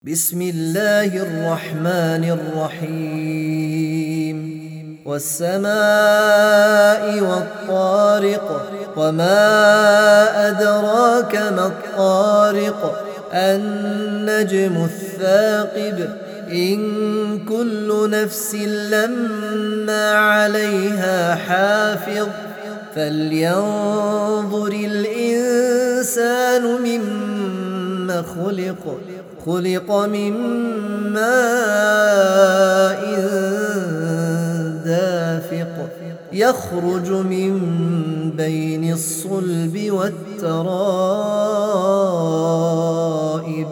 بسم الله الرحمن الرحيم والسماء والطارق وما أدراك ما الطارق النجم الثاقب إن كل نفس لما عليها حافظ فلينظر الإنسان مما خلق من ماء دافق يخرج من بين الصلب والترائب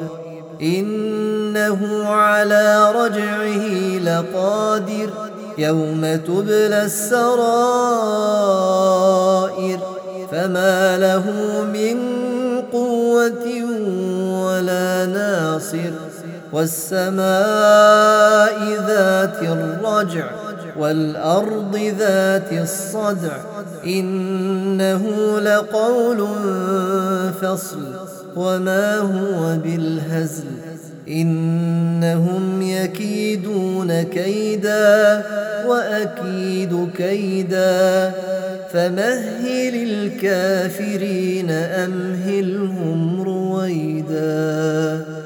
إنه على رجعه لقادر يوم تبلى السرائر فما له من قوة ولا ناصر والسماء ذات الرجع والأرض ذات الصدع إنه لقول فصل وما هو بالهزل إنهم يكيدون كيدا وأكيد كيدا فمهل الكافرين أمهلهم رويدا.